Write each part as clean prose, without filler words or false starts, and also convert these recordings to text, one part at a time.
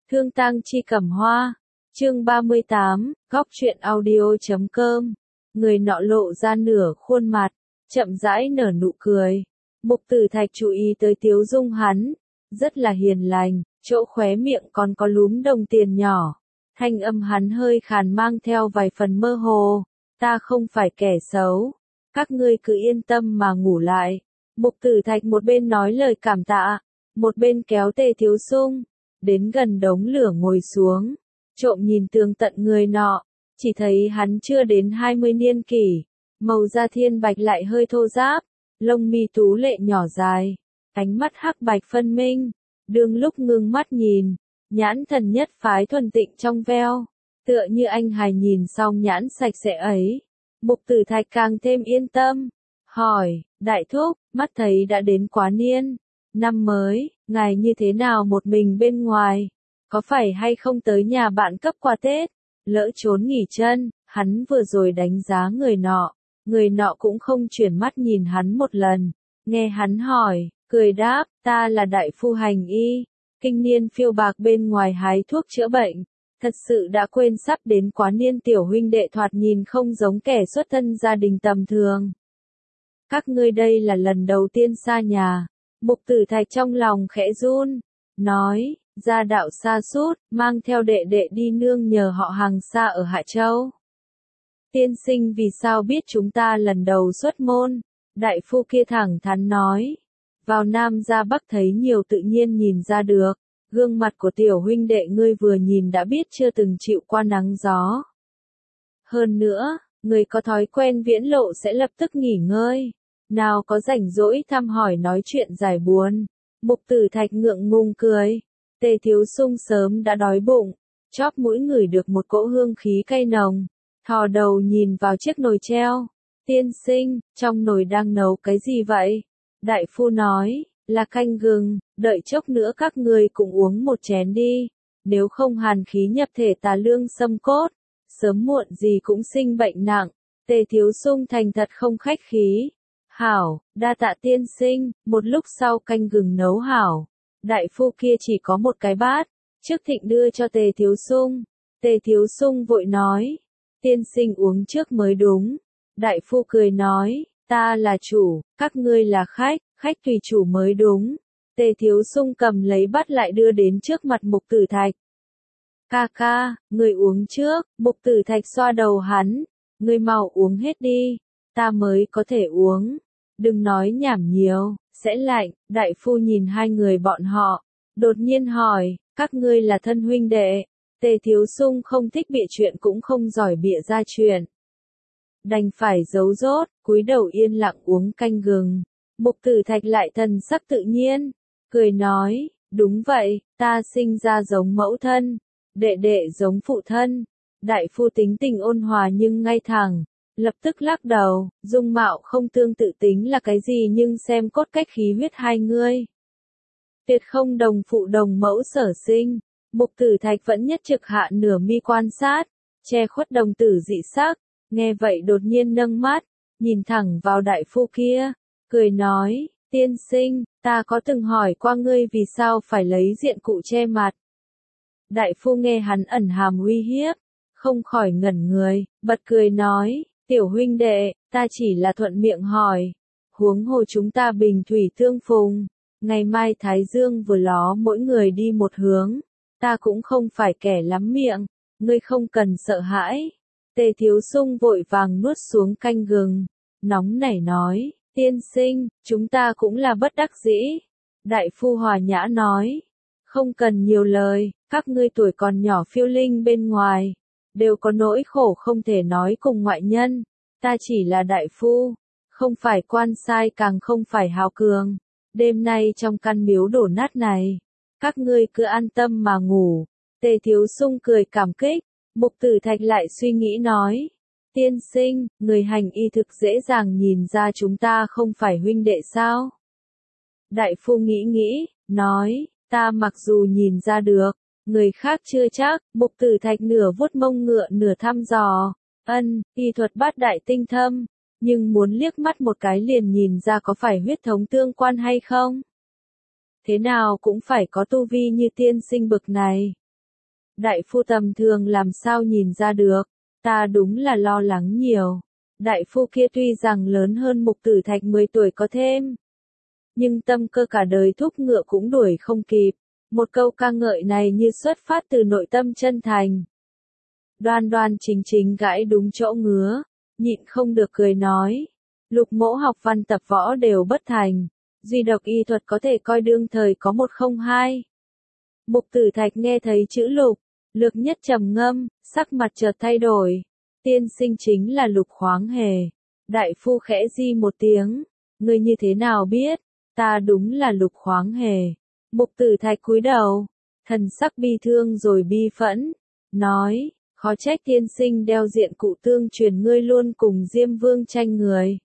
Thương tang chi cẩm hoa. Chương 38, góc truyện audio.com. Người nọ lộ ra nửa khuôn mặt, chậm rãi nở nụ cười. Mục Tử Thạch chú ý tới tiếu dung hắn, rất là hiền lành, chỗ khóe miệng còn có lúm đồng tiền nhỏ. Thanh âm hắn hơi khàn mang theo vài phần mơ hồ, ta không phải kẻ xấu, các ngươi cứ yên tâm mà ngủ lại. Mục Tử Thạch một bên nói lời cảm tạ, một bên kéo Tề Thiếu Sung đến gần đống lửa ngồi xuống, trộm nhìn tường tận người nọ, chỉ thấy hắn chưa đến 20 niên kỷ, màu da thiên bạch lại hơi thô ráp, lông mi tú lệ nhỏ dài, ánh mắt hắc bạch phân minh, đương lúc ngưng mắt nhìn, nhãn thần nhất phái thuần tịnh trong veo, tựa như anh hài nhìn xong nhãn sạch sẽ ấy. Mục Tử Thạch càng thêm yên tâm, hỏi, đại thúc, mắt thấy đã đến quá niên, năm mới, ngài như thế nào một mình bên ngoài, có phải hay không tới nhà bạn cấp quà Tết, lỡ trốn nghỉ chân, hắn vừa rồi đánh giá người nọ cũng không chuyển mắt nhìn hắn một lần, nghe hắn hỏi, cười đáp, ta là đại phu hành y, kinh niên phiêu bạc bên ngoài hái thuốc chữa bệnh, thật sự đã quên sắp đến quá niên tiểu huynh đệ thoạt nhìn không giống kẻ xuất thân gia đình tầm thường. Các ngươi đây là lần đầu tiên xa nhà. Mục Tử Thạch trong lòng khẽ run, nói, gia đạo xa sút, mang theo đệ đệ đi nương nhờ họ hàng xa ở Hạ Châu. Tiên sinh vì sao biết chúng ta lần đầu xuất môn? Đại phu kia thẳng thắn nói, vào Nam ra Bắc thấy nhiều tự nhiên nhìn ra được, gương mặt của tiểu huynh đệ ngươi vừa nhìn đã biết chưa từng chịu qua nắng gió. Hơn nữa, người có thói quen viễn lộ sẽ lập tức nghỉ ngơi. Nào có rảnh rỗi thăm hỏi nói chuyện giải buồn. Mục Tử Thạch ngượng ngùng cười. Tề Thiếu Sung sớm đã đói bụng, chóp mũi ngửi được một cỗ hương khí cay nồng, thò đầu nhìn vào chiếc nồi treo. Tiên sinh, trong nồi đang nấu cái gì vậy? Đại phu nói, là canh gừng, đợi chốc nữa các người cùng uống một chén đi, nếu không hàn khí nhập thể tà lương xâm cốt, sớm muộn gì cũng sinh bệnh nặng. Tề Thiếu Sung thành thật không khách khí. Hảo, đa tạ tiên sinh, một lúc sau canh gừng nấu hảo. Đại phu kia chỉ có một cái bát, trước thịnh đưa cho Tề Thiếu Sung. Tề Thiếu Sung vội nói, tiên sinh uống trước mới đúng. Đại phu cười nói, ta là chủ, các ngươi là khách, khách tùy chủ mới đúng. Tề Thiếu Sung cầm lấy bát lại đưa đến trước mặt Mục Tử Thạch. Ca ca, người uống trước. Mục Tử Thạch xoa đầu hắn, người mau uống hết đi, ta mới có thể uống. Đừng nói nhảm nhiều, sẽ lạnh. Đại phu nhìn hai người bọn họ, đột nhiên hỏi, các ngươi là thân huynh đệ? Tề Thiếu Sung không thích bịa chuyện cũng không giỏi bịa ra chuyện, đành phải giấu dốt, cúi đầu yên lặng uống canh gừng. Mục Tử Thạch lại thần sắc tự nhiên, cười nói, đúng vậy, ta sinh ra giống mẫu thân, đệ đệ giống phụ thân. Đại phu tính tình ôn hòa nhưng ngay thẳng, lập tức lắc đầu, dung mạo không tương tự tính là cái gì nhưng xem cốt cách khí huyết hai ngươi. Tuyệt không đồng phụ đồng mẫu sở sinh. Mục Tử Thạch vẫn nhất trực hạ nửa mi quan sát, che khuất đồng tử dị sắc, nghe vậy đột nhiên nâng mắt, nhìn thẳng vào đại phu kia, cười nói, tiên sinh, ta có từng hỏi qua ngươi vì sao phải lấy diện cụ che mặt. Đại phu nghe hắn ẩn hàm uy hiếp, không khỏi ngẩn người, bật cười nói, tiểu huynh đệ, ta chỉ là thuận miệng hỏi, huống hồ chúng ta bình thủy tương phùng, ngày mai Thái Dương vừa ló mỗi người đi một hướng, ta cũng không phải kẻ lắm miệng, ngươi không cần sợ hãi. Tề Thiếu Sung vội vàng nuốt xuống canh gừng, nóng nảy nói, tiên sinh, chúng ta cũng là bất đắc dĩ. Đại phu hòa nhã nói, không cần nhiều lời, các ngươi tuổi còn nhỏ phiêu linh bên ngoài, đều có nỗi khổ không thể nói cùng ngoại nhân, ta chỉ là đại phu, không phải quan sai càng không phải hào cường, đêm nay trong căn miếu đổ nát này, các ngươi cứ an tâm mà ngủ. Tề Thiếu Sung cười cảm kích. Mục Tử Thạch lại suy nghĩ nói, tiên sinh, người hành y thực dễ dàng nhìn ra chúng ta không phải huynh đệ sao? Đại phu nghĩ, nói, ta mặc dù nhìn ra được, người khác chưa chắc. Mục Tử Thạch nửa vuốt mông ngựa nửa thăm dò, y thuật bát đại tinh thâm, nhưng muốn liếc mắt một cái liền nhìn ra có phải huyết thống tương quan hay không? Thế nào cũng phải có tu vi như tiên sinh bực này. Đại phu tầm thường làm sao nhìn ra được, ta đúng là lo lắng nhiều. Đại phu kia tuy rằng lớn hơn Mục Tử Thạch 10 tuổi có thêm, nhưng tâm cơ cả đời thúc ngựa cũng đuổi không kịp. Một câu ca ngợi này như xuất phát từ nội tâm chân thành. Đoan đoan chính chính gãi đúng chỗ ngứa, nhịn không được cười nói. Lục mỗ học văn tập võ đều bất thành, duy độc y thuật có thể coi đương thời có 102. Mục Tử Thạch nghe thấy chữ lục, lược nhất trầm ngâm, sắc mặt chợt thay đổi. Tiên sinh chính là Lục Khoáng Hề. Đại phu khẽ di một tiếng, ngươi như thế nào biết, ta đúng là Lục Khoáng Hề. Mục Tử Thạch cúi đầu, thần sắc bi thương rồi bi phẫn, nói, khó trách tiên sinh đeo diện cụ tương truyền ngươi luôn cùng Diêm Vương tranh người.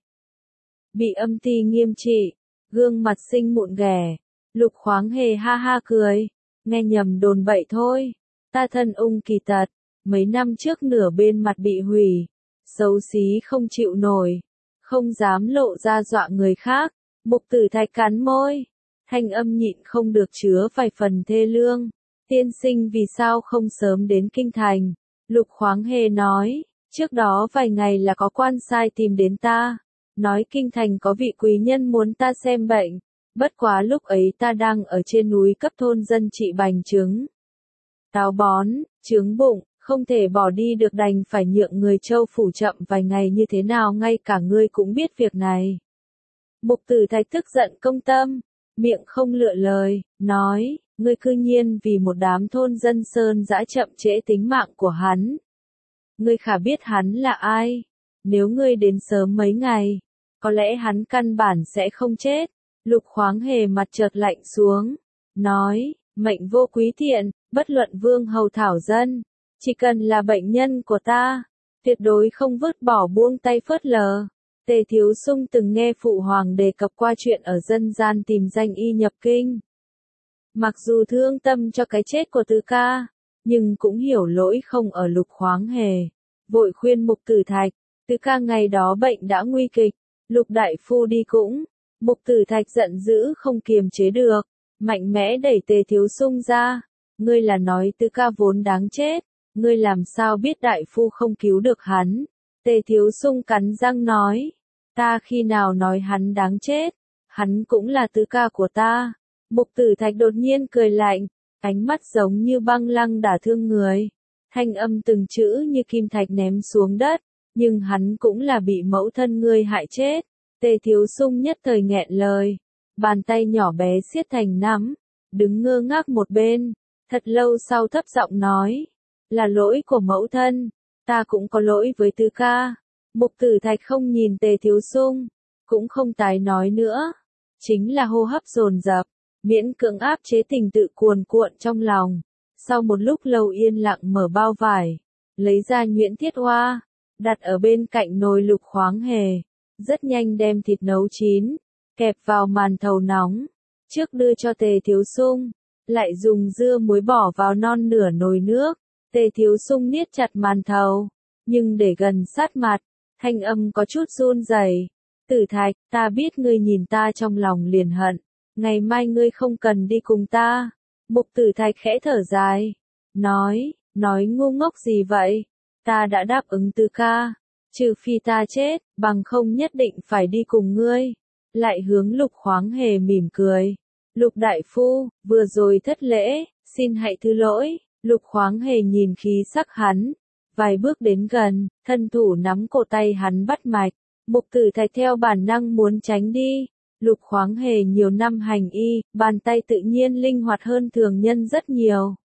Bị âm ti nghiêm trị, gương mặt xinh mụn ghẻ, Lục Khoáng Hề ha ha cười, nghe nhầm đồn bậy thôi, ta thân ung kỳ tật, mấy năm trước nửa bên mặt bị hủy, xấu xí không chịu nổi, không dám lộ ra dọa người khác. Mục Tử Thạch cắn môi, thanh âm nhịn không được chứa vài phần thê lương. Tiên sinh vì sao không sớm đến kinh thành? Lục Khoáng Hề nói, trước đó vài ngày là có quan sai tìm đến ta, nói kinh thành có vị quý nhân muốn ta xem bệnh, bất quá lúc ấy ta đang ở trên núi cấp thôn dân trị bành trứng, táo bón, trướng bụng, không thể bỏ đi được đành phải nhượng người Châu phủ chậm vài ngày như thế nào ngay cả ngươi cũng biết việc này. Mục Tử Thạch tức giận công tâm, miệng không lựa lời, nói, ngươi cư nhiên vì một đám thôn dân sơn dã chậm trễ tính mạng của hắn. Ngươi khả biết hắn là ai? Nếu ngươi đến sớm mấy ngày, có lẽ hắn căn bản sẽ không chết. Lục Khoáng Hề mặt chợt lạnh xuống, nói, mệnh vô quý thiện, bất luận vương hầu thảo dân, chỉ cần là bệnh nhân của ta, tuyệt đối không vứt bỏ buông tay phớt lờ. Tề Thiếu Sung từng nghe phụ hoàng đề cập qua chuyện ở dân gian tìm danh y nhập kinh. Mặc dù thương tâm cho cái chết của Tứ ca, nhưng cũng hiểu lỗi không ở Lục Khoáng Hề. Vội khuyên Mục Tử Thạch, Tứ ca ngày đó bệnh đã nguy kịch, Lục đại phu đi cũng. Mục Tử Thạch giận dữ không kiềm chế được, mạnh mẽ đẩy Tề Thiếu Sung ra. Ngươi là nói Tứ ca vốn đáng chết, ngươi làm sao biết đại phu không cứu được hắn? Tề Thiếu Sung cắn răng nói, ta khi nào nói hắn đáng chết, hắn cũng là Tứ ca của ta. Mục Tử Thạch đột nhiên cười lạnh, ánh mắt giống như băng lăng đả thương người. Thanh âm từng chữ như kim thạch ném xuống đất, nhưng hắn cũng là bị mẫu thân ngươi hại chết. Tề Thiếu Sung nhất thời nghẹn lời, bàn tay nhỏ bé siết thành nắm, đứng ngơ ngác một bên, thật lâu sau thấp giọng nói, là lỗi của mẫu thân, ta cũng có lỗi với Tứ ca. Mục Tử Thạch không nhìn Tề Thiếu Sung, cũng không tái nói nữa, chính là hô hấp dồn dập, miễn cưỡng áp chế tình tự cuồn cuộn trong lòng. Sau một lúc lâu yên lặng mở bao vải, lấy ra nhuyễn thiết hoa, đặt ở bên cạnh nồi Lục Khoáng Hề, rất nhanh đem thịt nấu chín, kẹp vào màn thầu nóng, trước đưa cho Tề Thiếu Sung, lại dùng dưa muối bỏ vào non nửa nồi nước. Tề Thiếu Sung niết chặt màn thầu, nhưng để gần sát mặt, thanh âm có chút run rẩy. Tử Thạch, ta biết ngươi nhìn ta trong lòng liền hận, ngày mai ngươi không cần đi cùng ta. Mục Tử Thạch khẽ thở dài, nói ngu ngốc gì vậy, ta đã đáp ứng Tứ ca, trừ phi ta chết, bằng không nhất định phải đi cùng ngươi. Lại hướng Lục Khoáng Hề mỉm cười, Lục đại phu, vừa rồi thất lễ, xin hãy thứ lỗi. Lục Khoáng Hề nhìn khí sắc hắn, vài bước đến gần, thân thủ nắm cổ tay hắn bắt mạch. Mục Tử Thạch theo bản năng muốn tránh đi. Lục Khoáng Hề nhiều năm hành y, bàn tay tự nhiên linh hoạt hơn thường nhân rất nhiều.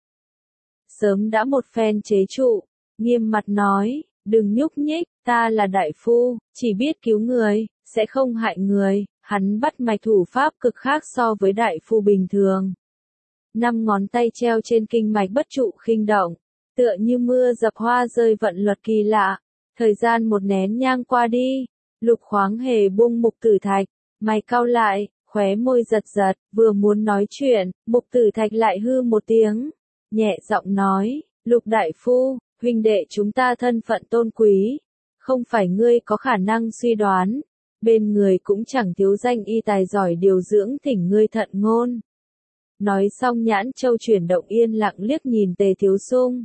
Sớm đã một phen chế trụ, nghiêm mặt nói, đừng nhúc nhích, ta là đại phu, chỉ biết cứu người, sẽ không hại người. Hắn bắt mạch thủ pháp cực khác so với đại phu bình thường. 5 ngón tay treo trên kinh mạch bất trụ khinh động, tựa như mưa dập hoa rơi vận luật kỳ lạ. Thời gian một nén nhang qua đi, Lục Khoáng Hề buông Mục Tử Thạch, mày cau lại, khóe môi giật giật, vừa muốn nói chuyện, Mục Tử Thạch lại hư một tiếng, nhẹ giọng nói, Lục đại phu, huynh đệ chúng ta thân phận tôn quý, không phải ngươi có khả năng suy đoán, bên người cũng chẳng thiếu danh y tài giỏi điều dưỡng thỉnh ngươi thận ngôn. Nói xong Nhãn Châu chuyển động yên lặng liếc nhìn Tề Thiếu Sung.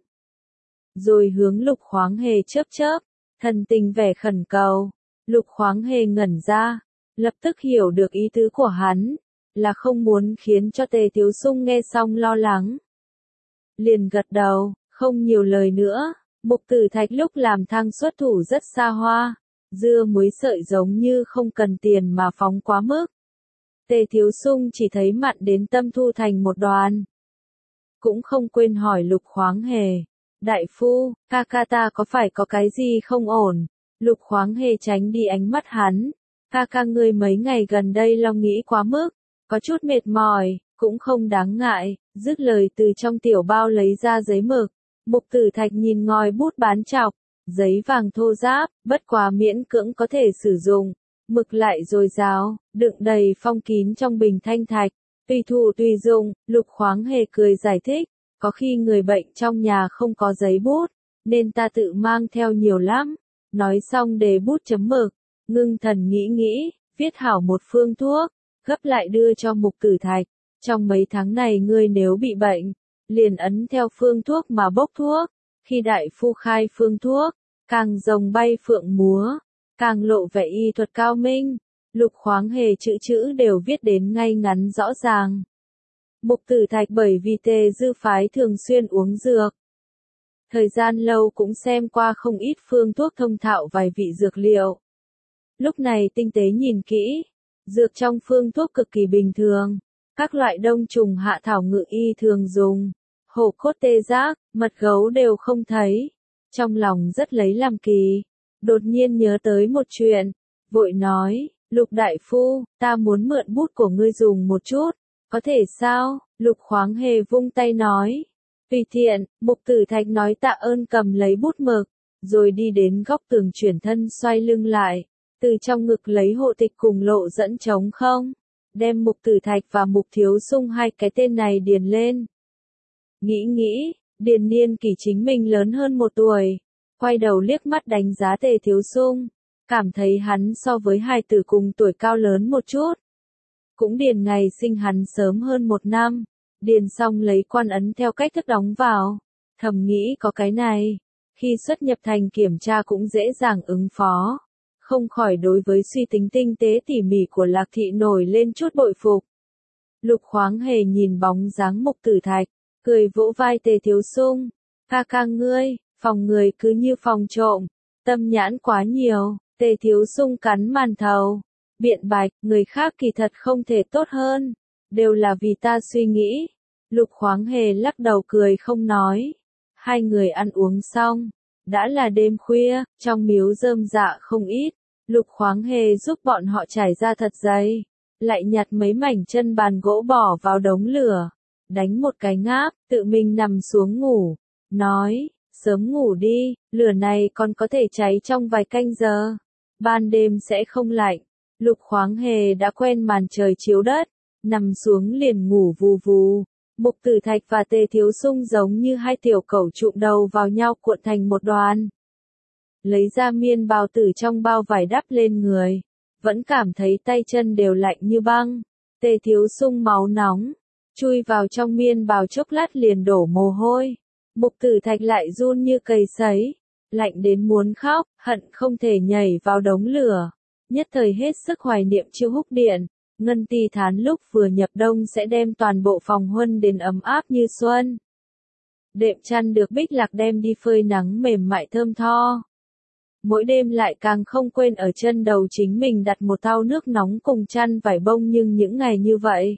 Rồi hướng Lục Khoáng Hề chớp chớp, thần tình vẻ khẩn cầu. Lục Khoáng Hề ngẩn ra, lập tức hiểu được ý tứ của hắn, là không muốn khiến cho Tề Thiếu Sung nghe xong lo lắng. Liền gật đầu, không nhiều lời nữa. Mục Tử Thạch lúc làm thang xuất thủ rất xa hoa, dưa muối sợi giống như không cần tiền mà phóng quá mức. Tề Thiếu Sung chỉ thấy mặn đến tâm thu thành một đoàn. Cũng không quên hỏi Lục Khoáng Hề, đại phu, ca ca ta có phải có cái gì không ổn? Lục Khoáng Hề tránh đi ánh mắt hắn, ca ca ngươi mấy ngày gần đây lo nghĩ quá mức, có chút mệt mỏi, cũng không đáng ngại, dứt lời từ trong tiểu bao lấy ra giấy mực. Mục Tử Thạch nhìn ngòi bút bán chọc, giấy vàng thô ráp, bất quá miễn cưỡng có thể sử dụng, mực lại dồi dào, đựng đầy phong kín trong bình thanh thạch, tùy thủ tùy dùng. Lục Khoáng Hề cười giải thích, có khi người bệnh trong nhà không có giấy bút, nên ta tự mang theo nhiều lắm. Nói xong để bút chấm mực, ngưng thần nghĩ, viết hảo một phương thuốc, gấp lại đưa cho Mục Tử Thạch. Trong mấy tháng này ngươi nếu bị bệnh, liền ấn theo phương thuốc mà bốc thuốc, khi đại phu khai phương thuốc, càng rồng bay phượng múa, càng lộ vẻ y thuật cao minh. Lục Khoáng Hề chữ chữ đều viết đến ngay ngắn rõ ràng. Mục Tử Thạch bởi vì Tề Dư phái thường xuyên uống dược, thời gian lâu cũng xem qua không ít phương thuốc thông thạo vài vị dược liệu. Lúc này tinh tế nhìn kỹ, dược trong phương thuốc cực kỳ bình thường, các loại đông trùng hạ thảo ngự y thường dùng, hổ cốt tê giác, mật gấu đều không thấy. Trong lòng rất lấy làm kỳ, đột nhiên nhớ tới một chuyện, vội nói, Lục đại phu, ta muốn mượn bút của ngươi dùng một chút, có thể sao? Lục Khoáng Hề vung tay nói, tùy tiện. Mục Tử Thạch nói tạ ơn cầm lấy bút mực, rồi đi đến góc tường chuyển thân xoay lưng lại, từ trong ngực lấy hộ tịch cùng lộ dẫn trống không, đem Mục Tử Thạch và Mục Thiếu Sung hai cái tên này điền lên. Nghĩ, điền niên kỷ chính mình lớn hơn một tuổi, quay đầu liếc mắt đánh giá Tề Thiếu Sung, cảm thấy hắn so với hai tử cùng tuổi cao lớn một chút. Cũng điền ngày sinh hắn sớm hơn một năm, điền xong lấy quan ấn theo cách thức đóng vào, thầm nghĩ có cái này, khi xuất nhập thành kiểm tra cũng dễ dàng ứng phó. Không khỏi đối với suy tính tinh tế tỉ mỉ của Lạc Thị nổi lên chút bội phục. Lục Khoáng Hề nhìn bóng dáng Mục Tử Thạch, cười vỗ vai Tề Thiếu Sung, ca ca ngươi, phòng người cứ như phòng trộm, tâm nhãn quá nhiều. Tề Thiếu Sung cắn màn thầu, biện bạch, người khác kỳ thật không thể tốt hơn, đều là vì ta suy nghĩ. Lục Khoáng Hề lắc đầu cười không nói. Hai người ăn uống xong, đã là đêm khuya, trong miếu rơm rạ không ít. Lục Khoáng Hề giúp bọn họ trải ra thật dày, lại nhặt mấy mảnh chân bàn gỗ bỏ vào đống lửa, đánh một cái ngáp, tự mình nằm xuống ngủ, nói, sớm ngủ đi, lửa này còn có thể cháy trong vài canh giờ, ban đêm sẽ không lạnh. Lục Khoáng Hề đã quen màn trời chiếu đất, nằm xuống liền ngủ vù vù. Mục Tử Thạch và Tề Thiếu Sung giống như hai tiểu cẩu trụm đầu vào nhau cuộn thành một đoàn. Lấy ra miên bào từ trong bao vải đắp lên người, vẫn cảm thấy tay chân đều lạnh như băng. Tề Thiếu Sung máu nóng, chui vào trong miên bào chốc lát liền đổ mồ hôi. Mục Tử Thạch lại run như cầy sấy, lạnh đến muốn khóc, hận không thể nhảy vào đống lửa. Nhất thời hết sức hoài niệm Chiêu Húc Điện, Ngân Ti Thán lúc vừa nhập đông sẽ đem toàn bộ phòng huân đến ấm áp như xuân. Đệm chăn được Bích Lạc đem đi phơi nắng mềm mại thơm tho. Mỗi đêm lại càng không quên ở chân đầu chính mình đặt một thau nước nóng cùng chăn vải bông, nhưng những ngày như vậy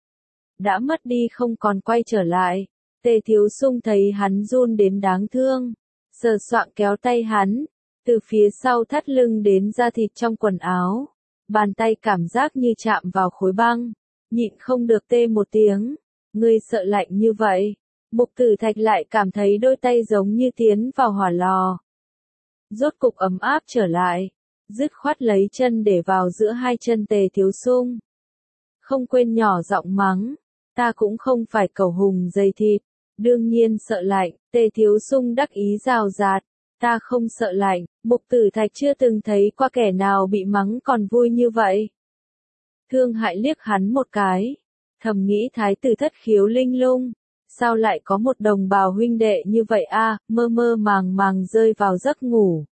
đã mất đi không còn quay trở lại. Tề Thiếu Sung thấy hắn run đến đáng thương, sờ soạng kéo tay hắn, từ phía sau thắt lưng đến da thịt trong quần áo, bàn tay cảm giác như chạm vào khối băng, nhịn không được tê một tiếng. Ngươi sợ lạnh như vậy? Mục Tử Thạch lại cảm thấy đôi tay giống như tiến vào hỏa lò, rốt cục ấm áp trở lại, dứt khoát lấy chân để vào giữa hai chân Tề Thiếu Sung, không quên nhỏ giọng mắng, ta cũng không phải cẩu hùng dày thịt, đương nhiên sợ lạnh. Tề Thiếu Sung đắc ý rào rạt, ta không sợ lạnh. Mục Tử Thạch chưa từng thấy qua kẻ nào bị mắng còn vui như vậy. Thương hại liếc hắn một cái, thầm nghĩ thái tử thất khiếu linh lung, sao lại có một đồng bào huynh đệ như vậy a, mơ mơ màng màng rơi vào giấc ngủ.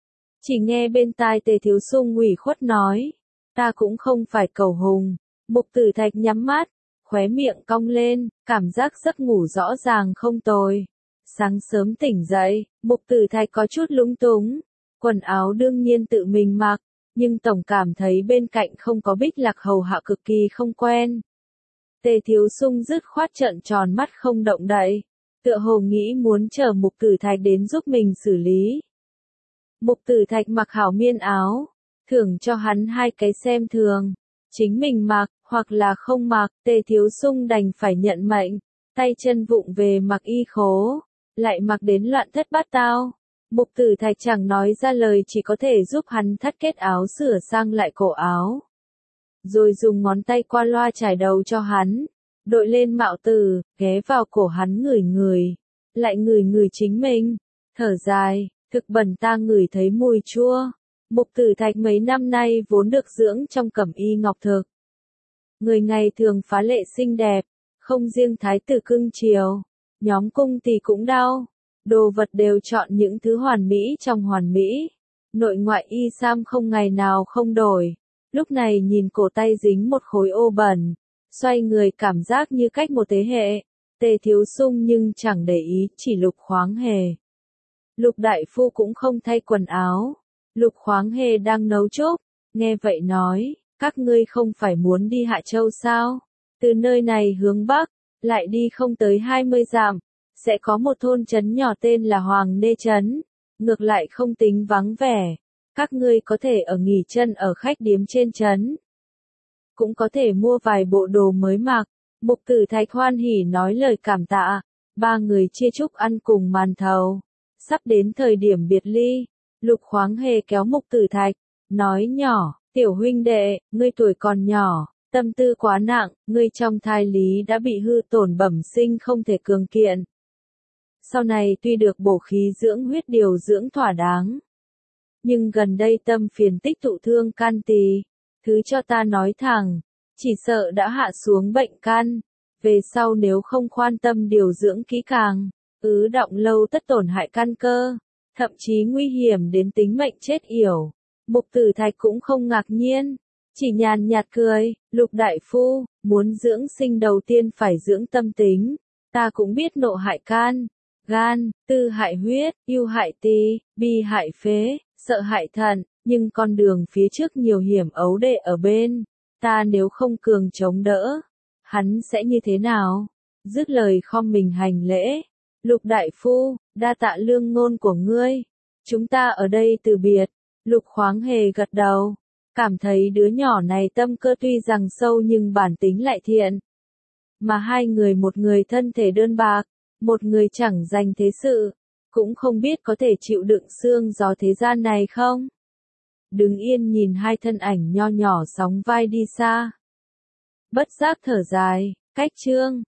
Chỉ nghe bên tai Tề Thiếu Sung ủy khuất nói, ta cũng không phải cầu hùng. Mục Tử Thạch nhắm mắt, khóe miệng cong lên, cảm giác giấc ngủ rõ ràng không tồi. Sáng sớm tỉnh dậy, Mục Tử Thạch có chút lúng túng, quần áo đương nhiên tự mình mặc, nhưng tổng cảm thấy bên cạnh không có Bích Lạc hầu hạ cực kỳ không quen. Tề Thiếu Sung dứt khoát trợn tròn mắt không động đậy, tựa hồ nghĩ muốn chờ Mục Tử Thạch đến giúp mình xử lý. Mục Tử Thạch mặc hảo miên áo, thưởng cho hắn 2 cái xem thường, chính mình mặc, hoặc là không mặc, Tề Thiếu Sung đành phải nhận mệnh, tay chân vụng về mặc y khố, lại mặc đến loạn thất bát tao. Mục Tử Thạch chẳng nói ra lời, chỉ có thể giúp hắn thắt kết áo, sửa sang lại cổ áo. Rồi dùng ngón tay qua loa trải đầu cho hắn, đội lên mạo tử, ghé vào cổ hắn ngửi ngửi, lại ngửi ngửi chính mình, thở dài, thực bẩn ta ngửi thấy mùi chua. Mục Tử Thạch mấy năm nay vốn được dưỡng trong cẩm y ngọc thực. Người ngày thường phá lệ xinh đẹp, không riêng thái tử cưng chiều, nhóm cung tỳ cũng đau. Đồ vật đều chọn những thứ hoàn mỹ trong hoàn mỹ. Nội ngoại y sam không ngày nào không đổi. Lúc này nhìn cổ tay dính một khối ô bẩn, xoay người cảm giác như cách một thế hệ. Tề Thiếu Sung nhưng chẳng để ý, chỉ Lục Khoáng Hề. Lục đại phu cũng không thay quần áo. Lục Khoáng Hề đang nấu chúp, nghe vậy nói, các ngươi không phải muốn đi Hạ Châu sao? Từ nơi này hướng Bắc, lại đi không tới 20 dặm, sẽ có một thôn trấn nhỏ tên là Hoàng Nê Trấn, ngược lại không tính vắng vẻ. Các ngươi có thể ở nghỉ chân ở khách điếm trên trấn. Cũng có thể mua vài bộ đồ mới mặc. Mục Tử Thạch hoan hỉ nói lời cảm tạ. 3 người chia chúc ăn cùng màn thầu. Sắp đến thời điểm biệt ly, Lục Khoáng Hề kéo Mục Tử Thạch, nói nhỏ, tiểu huynh đệ, ngươi tuổi còn nhỏ, tâm tư quá nặng, ngươi trong thai lý đã bị hư tổn bẩm sinh không thể cường kiện. Sau này tuy được bổ khí dưỡng huyết điều dưỡng thỏa đáng, nhưng gần đây tâm phiền tích tụ thương can tỳ, thứ cho ta nói thẳng, chỉ sợ đã hạ xuống bệnh căn, về sau nếu không khoan tâm điều dưỡng kỹ càng, ứ đọng lâu tất tổn hại căn cơ, thậm chí nguy hiểm đến tính mệnh chết yểu. Mục Tử Thạch cũng không ngạc nhiên, chỉ nhàn nhạt cười, Lục đại phu, muốn dưỡng sinh đầu tiên phải dưỡng tâm tính, ta cũng biết nộ hại can, gan, tư hại huyết, ưu hại tỳ, bi hại phế, sợ hại thận, nhưng con đường phía trước nhiều hiểm ấu đệ ở bên, ta nếu không cường chống đỡ, hắn sẽ như thế nào? Dứt lời khom mình hành lễ, Lục đại phu, đa tạ lương ngôn của ngươi, chúng ta ở đây từ biệt. Lục Khoáng Hề gật đầu, cảm thấy đứa nhỏ này tâm cơ tuy rằng sâu nhưng bản tính lại thiện. Mà 2 người, một người thân thể đơn bạc, một người chẳng dành thế sự, cũng không biết có thể chịu đựng sương gió thế gian này không? Đứng yên nhìn 2 thân ảnh nho nhỏ sóng vai đi xa. Bất giác thở dài, cách chương.